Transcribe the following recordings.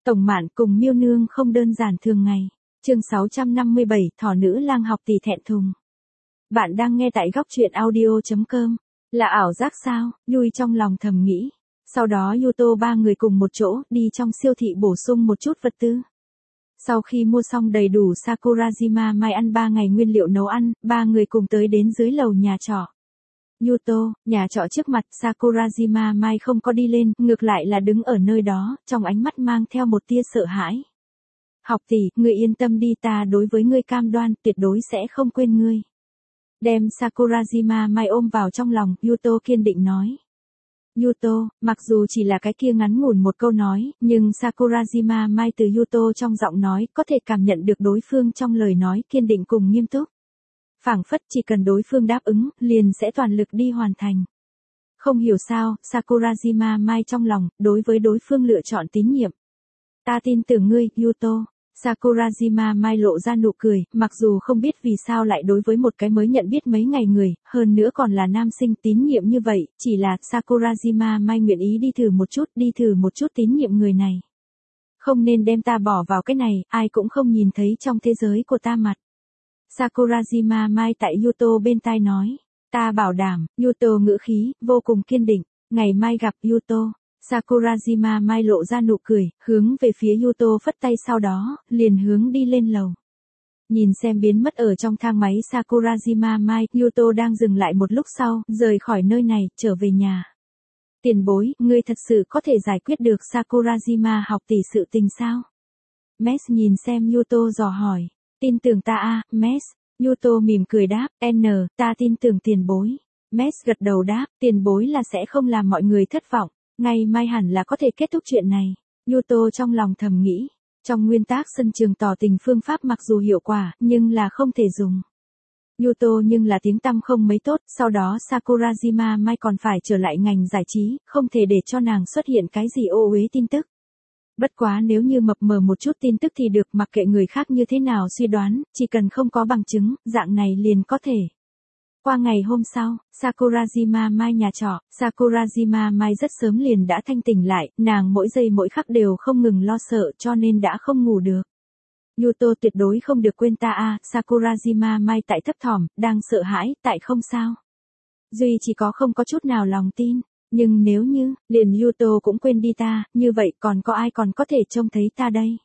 Tổng Mạn cùng Miêu Nương không đơn giản thường ngày. Chương 657, Thỏ nữ lang học tỷ thẹn thùng. Bạn đang nghe tại góc truyện audio.com. Là ảo giác sao? Yui trong lòng thầm nghĩ. Sau đó Yuto ba người cùng một chỗ đi trong siêu thị bổ sung một chút vật tư. Sau khi mua xong đầy đủ Sakurajima Mai ăn 3 ngày nguyên liệu nấu ăn, ba người cùng tới đến dưới lầu nhà trọ. Yuto, nhà trọ trước mặt Sakurajima Mai không có đi lên, ngược lại là đứng ở nơi đó, trong ánh mắt mang theo một tia sợ hãi. Học tỷ, ngươi yên tâm đi, ta đối với ngươi cam đoan, tuyệt đối sẽ không quên ngươi. Đem Sakurajima Mai ôm vào trong lòng, Yuto kiên định nói. Yuto, mặc dù chỉ là cái kia ngắn ngủn một câu nói, nhưng Sakurajima Mai từ Yuto trong giọng nói có thể cảm nhận được đối phương trong lời nói kiên định cùng nghiêm túc. Phảng phất chỉ cần đối phương đáp ứng, liền sẽ toàn lực đi hoàn thành. Không hiểu sao, Sakurajima Mai trong lòng, đối với đối phương lựa chọn tín nhiệm. Ta tin tưởng ngươi, Yuto. Sakurajima Mai lộ ra nụ cười, mặc dù không biết vì sao lại đối với một cái mới nhận biết mấy ngày người, hơn nữa còn là nam sinh tín nhiệm như vậy, chỉ là Sakurajima Mai nguyện ý đi thử một chút tín nhiệm người này. Không nên đem ta bỏ vào cái này, ai cũng không nhìn thấy trong thế giới của ta mặt. Sakurajima Mai tại Yuto bên tai nói, ta bảo đảm, Yuto ngữ khí, vô cùng kiên định, ngày mai gặp Yuto. Sakurajima Mai lộ ra nụ cười, hướng về phía Yuto phất tay sau đó, liền hướng đi lên lầu. Nhìn xem biến mất ở trong thang máy Sakurajima Mai, Yuto đang dừng lại một lúc sau, rời khỏi nơi này, trở về nhà. Tiền bối, ngươi thật sự có thể giải quyết được Sakurajima học tỷ sự tình sao? Mes nhìn xem Yuto dò hỏi. Tin tưởng ta a, Mes. Yuto mỉm cười đáp, ta tin tưởng tiền bối. Mes gật đầu đáp, tiền bối là sẽ không làm mọi người thất vọng. Ngày mai hẳn là có thể kết thúc chuyện này. Yuto trong lòng thầm nghĩ. Trong nguyên tắc sân trường tỏ tình phương pháp mặc dù hiệu quả, nhưng là không thể dùng. Yuto nhưng là tiếng tăm không mấy tốt, sau đó Sakurajima Mai còn phải trở lại ngành giải trí, không thể để cho nàng xuất hiện cái gì ô uế tin tức. Bất quá nếu như mập mờ một chút tin tức thì được, mặc kệ người khác như thế nào suy đoán, chỉ cần không có bằng chứng, dạng này liền có thể. Qua ngày hôm sau, Sakurajima Mai nhà trọ, Sakurajima Mai rất sớm liền đã thanh tỉnh lại, nàng mỗi giây mỗi khắc đều không ngừng lo sợ cho nên đã không ngủ được. Yuto tuyệt đối không được quên ta a, Sakurajima Mai tại thấp thỏm, đang sợ hãi, tại không sao. Duy chỉ có không có chút nào lòng tin, nhưng nếu như, liền Yuto cũng quên đi ta, như vậy còn có ai còn có thể trông thấy ta đây.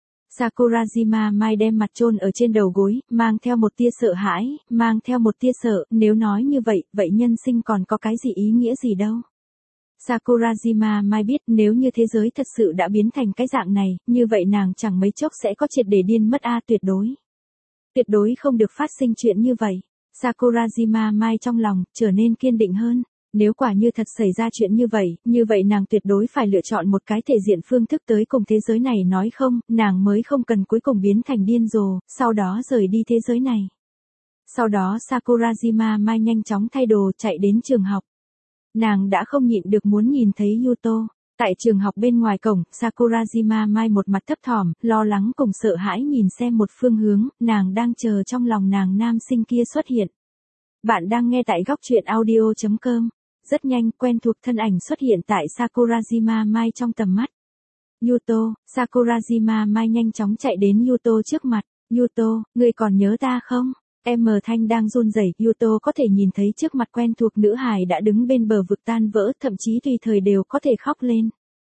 Sakurajima Mai đem mặt chôn ở trên đầu gối, mang theo một tia sợ hãi, mang theo một tia sợ, nếu nói như vậy, vậy nhân sinh còn có cái gì ý nghĩa gì đâu. Sakurajima Mai biết nếu như thế giới thật sự đã biến thành cái dạng này, như vậy nàng chẳng mấy chốc sẽ có triệt để điên mất a, tuyệt đối. Tuyệt đối không được phát sinh chuyện như vậy. Sakurajima Mai trong lòng, trở nên kiên định hơn. Nếu quả như thật xảy ra chuyện như vậy nàng tuyệt đối phải lựa chọn một cái thể diện phương thức tới cùng thế giới này, nói không, nàng mới không cần cuối cùng biến thành điên rồ, sau đó rời đi thế giới này. Sau đó Sakurajima Mai nhanh chóng thay đồ chạy đến trường học. Nàng đã không nhịn được muốn nhìn thấy Yuto. Tại trường học bên ngoài cổng, Sakurajima Mai một mặt thấp thỏm, lo lắng cùng sợ hãi nhìn xem một phương hướng, nàng đang chờ trong lòng nàng nam sinh kia xuất hiện. Bạn đang nghe tại góc truyện audio.com. Rất nhanh, quen thuộc thân ảnh xuất hiện tại Sakurajima Mai trong tầm mắt. Yuto, Sakurajima Mai nhanh chóng chạy đến Yuto trước mặt. Yuto, ngươi còn nhớ ta không? Em thanh đang run rẩy, Yuto có thể nhìn thấy trước mặt quen thuộc nữ hài đã đứng bên bờ vực tan vỡ, thậm chí tùy thời đều có thể khóc lên.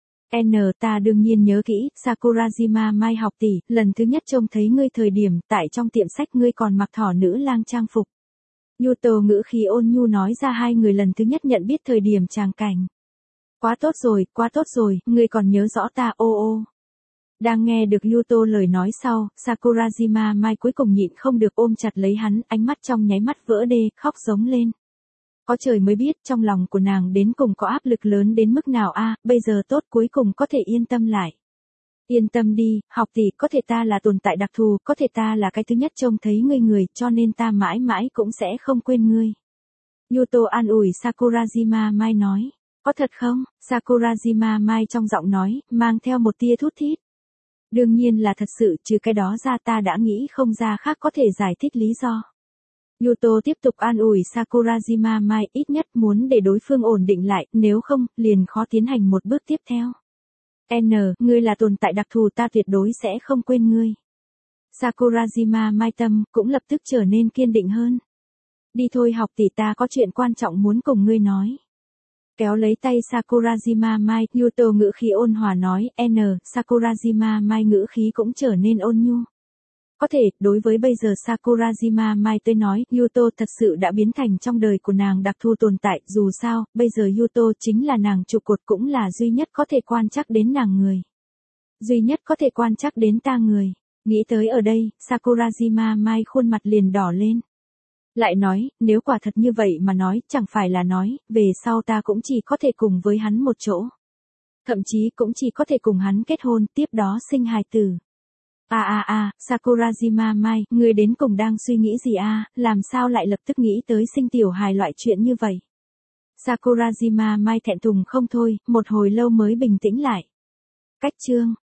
Ta đương nhiên nhớ kỹ, Sakurajima Mai học tỷ, lần thứ nhất trông thấy ngươi thời điểm, tại trong tiệm sách ngươi còn mặc thỏ nữ lang trang phục. Yuto ngữ khí ôn nhu nói ra hai người lần thứ nhất nhận biết thời điểm tràng cảnh. Quá tốt rồi, ngươi còn nhớ rõ ta, ô. Đang nghe được Yuto lời nói sau, Sakurajima Mai cuối cùng nhịn không được ôm chặt lấy hắn, ánh mắt trong nháy mắt vỡ đê, khóc giống lên. Có trời mới biết trong lòng của nàng đến cùng có áp lực lớn đến mức nào a, bây giờ tốt cuối cùng có thể yên tâm lại. Yên tâm đi, học tỷ, có thể ta là tồn tại đặc thù, có thể ta là cái thứ nhất trông thấy ngươi cho nên ta mãi mãi cũng sẽ không quên ngươi. Yuto an ủi Sakurajima Mai nói. Có thật không? Sakurajima Mai trong giọng nói, mang theo một tia thút thít. Đương nhiên là thật sự, trừ cái đó ra ta đã nghĩ không ra khác có thể giải thích lý do. Yuto tiếp tục an ủi Sakurajima Mai, ít nhất muốn để đối phương ổn định lại, nếu không, liền khó tiến hành một bước tiếp theo. Ngươi là tồn tại đặc thù, ta tuyệt đối sẽ không quên ngươi. Sakurajima Mai tâm cũng lập tức trở nên kiên định hơn. Đi thôi học tỷ, ta có chuyện quan trọng muốn cùng ngươi nói. Kéo lấy tay Sakurajima Mai, Yuto ngữ khí ôn hòa nói, Sakurajima Mai ngữ khí cũng trở nên ôn nhu. Có thể, đối với bây giờ Sakurajima Mai tới nói, Yuto thật sự đã biến thành trong đời của nàng đặc thù tồn tại, dù sao, bây giờ Yuto chính là nàng trụ cột, cũng là duy nhất có thể quan trắc đến nàng người. Duy nhất có thể quan trắc đến ta người. Nghĩ tới ở đây, Sakurajima Mai khuôn mặt liền đỏ lên. Lại nói, nếu quả thật như vậy mà nói, chẳng phải là nói, về sau ta cũng chỉ có thể cùng với hắn một chỗ. Thậm chí cũng chỉ có thể cùng hắn kết hôn, tiếp đó sinh hài tử. Sakurajima Mai, ngươi đến cùng đang suy nghĩ gì làm sao lại lập tức nghĩ tới sinh tiểu hài loại chuyện như vậy? Sakurajima Mai thẹn thùng không thôi, một hồi lâu mới bình tĩnh lại. Cách chương